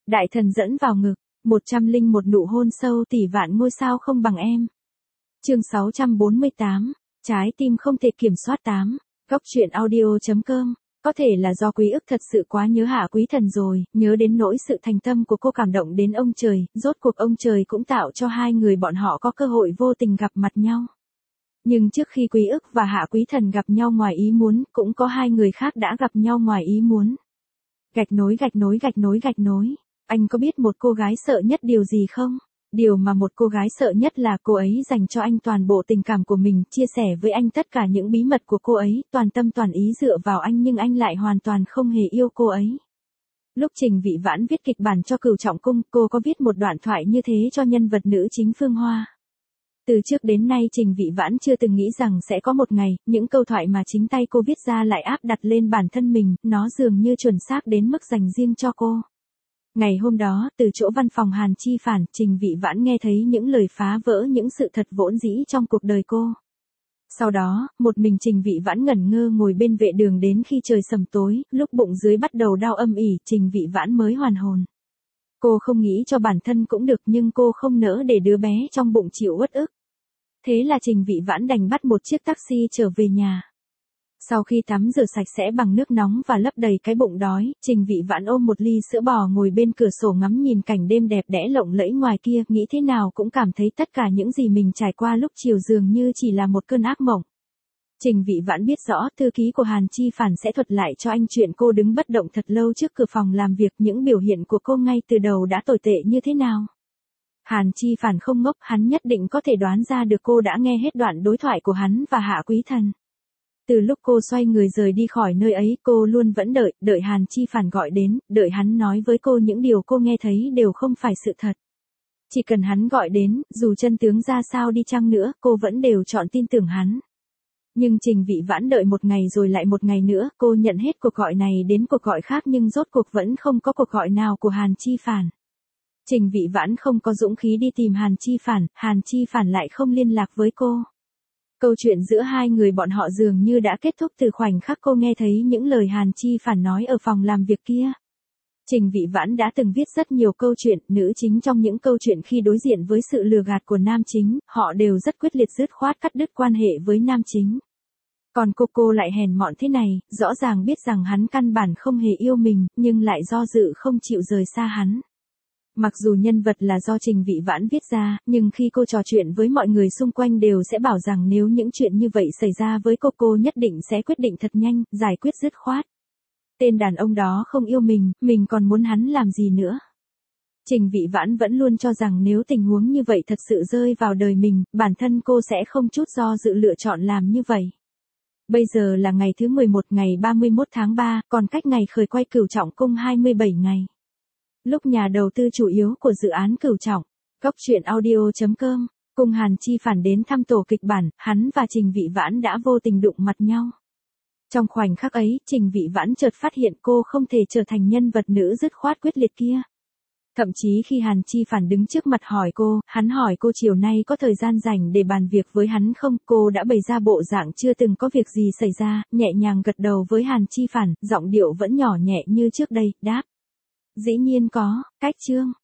Đại thần dẫn vào ngực, 101 nụ hôn sâu tỷ vạn ngôi sao không bằng em. Chương 648, trái tim không thể kiểm soát 8, góc truyện audio.com. Có thể là do Quý Ức thật sự quá nhớ Hạ Quý Thần rồi, nhớ đến nỗi sự thành tâm của cô cảm động đến ông trời, rốt cuộc ông trời cũng tạo cho hai người bọn họ có cơ hội vô tình gặp mặt nhau. Nhưng trước khi Quý Ức và Hạ Quý Thần gặp nhau ngoài ý muốn, cũng có hai người khác đã gặp nhau ngoài ý muốn. Gạch nối. Anh có biết một cô gái sợ nhất điều gì không? Điều mà một cô gái sợ nhất là cô ấy dành cho anh toàn bộ tình cảm của mình, chia sẻ với anh tất cả những bí mật của cô ấy, toàn tâm toàn ý dựa vào anh nhưng anh lại hoàn toàn không hề yêu cô ấy. Lúc Trình Vị Vãn viết kịch bản cho Cửu Trọng Cung, cô có viết một đoạn thoại như thế cho nhân vật nữ chính Phương Hoa. Từ trước đến nay Trình Vị Vãn chưa từng nghĩ rằng sẽ có một ngày, những câu thoại mà chính tay cô viết ra lại áp đặt lên bản thân mình, nó dường như chuẩn xác đến mức dành riêng cho cô. Ngày hôm đó, từ chỗ văn phòng Hàn Chi Phản, Trình Vị Vãn nghe thấy những lời phá vỡ những sự thật vốn dĩ trong cuộc đời cô. Sau đó, một mình Trình Vị Vãn ngẩn ngơ ngồi bên vệ đường đến khi trời sầm tối, lúc bụng dưới bắt đầu đau âm ỉ, Trình Vị Vãn mới hoàn hồn. Cô không nghĩ cho bản thân cũng được nhưng cô không nỡ để đứa bé trong bụng chịu uất ức. Thế là Trình Vị Vãn đành bắt một chiếc taxi trở về nhà. Sau khi tắm rửa sạch sẽ bằng nước nóng và lấp đầy cái bụng đói, Trình Vị Vãn ôm một ly sữa bò ngồi bên cửa sổ ngắm nhìn cảnh đêm đẹp đẽ lộng lẫy ngoài kia, nghĩ thế nào cũng cảm thấy tất cả những gì mình trải qua lúc chiều dường như chỉ là một cơn ác mộng. Trình Vị Vãn biết rõ thư ký của Hàn Chi Phản sẽ thuật lại cho anh chuyện cô đứng bất động thật lâu trước cửa phòng làm việc, những biểu hiện của cô ngay từ đầu đã tồi tệ như thế nào. Hàn Chi Phản không ngốc, hắn nhất định có thể đoán ra được cô đã nghe hết đoạn đối thoại của hắn và Hạ Quý Thần. Từ lúc cô xoay người rời đi khỏi nơi ấy, cô luôn vẫn đợi Hàn Chi Phản gọi đến, đợi hắn nói với cô những điều cô nghe thấy đều không phải sự thật. Chỉ cần hắn gọi đến, dù chân tướng ra sao đi chăng nữa, cô vẫn đều chọn tin tưởng hắn. Nhưng Trình Vị Vãn đợi một ngày rồi lại một ngày nữa, cô nhận hết cuộc gọi này đến cuộc gọi khác nhưng rốt cuộc vẫn không có cuộc gọi nào của Hàn Chi Phản. Trình Vị Vãn không có dũng khí đi tìm Hàn Chi Phản lại không liên lạc với cô. Câu chuyện giữa hai người bọn họ dường như đã kết thúc từ khoảnh khắc cô nghe thấy những lời Hàn Chi Phản nói ở phòng làm việc kia. Trình Vị Vãn đã từng viết rất nhiều câu chuyện, nữ chính trong những câu chuyện khi đối diện với sự lừa gạt của nam chính, họ đều rất quyết liệt dứt khoát cắt đứt quan hệ với nam chính. Còn cô lại hèn mọn thế này, rõ ràng biết rằng hắn căn bản không hề yêu mình, nhưng lại do dự không chịu rời xa hắn. Mặc dù nhân vật là do Trình Vị Vãn viết ra, nhưng khi cô trò chuyện với mọi người xung quanh đều sẽ bảo rằng nếu những chuyện như vậy xảy ra với cô nhất định sẽ quyết định thật nhanh, giải quyết dứt khoát. Tên đàn ông đó không yêu mình còn muốn hắn làm gì nữa. Trình Vị Vãn vẫn luôn cho rằng nếu tình huống như vậy thật sự rơi vào đời mình, bản thân cô sẽ không chút do dự lựa chọn làm như vậy. Bây giờ là ngày thứ 11, ngày 31 tháng 3, còn cách ngày khởi quay Cửu Trọng Cung 27 ngày. Lúc nhà đầu tư chủ yếu của dự án Cửu Trọng, góc truyện audio.com, cùng Hàn Chi Phản đến thăm tổ kịch bản, hắn và Trình Vị Vãn đã vô tình đụng mặt nhau. Trong khoảnh khắc ấy, Trình Vị Vãn chợt phát hiện cô không thể trở thành nhân vật nữ dứt khoát quyết liệt kia. Thậm chí khi Hàn Chi Phản đứng trước mặt hỏi cô, hắn hỏi cô chiều nay có thời gian rảnh để bàn việc với hắn không, cô đã bày ra bộ dạng chưa từng có việc gì xảy ra, nhẹ nhàng gật đầu với Hàn Chi Phản, giọng điệu vẫn nhỏ nhẹ như trước đây, đáp. Dĩ nhiên có, cách chương.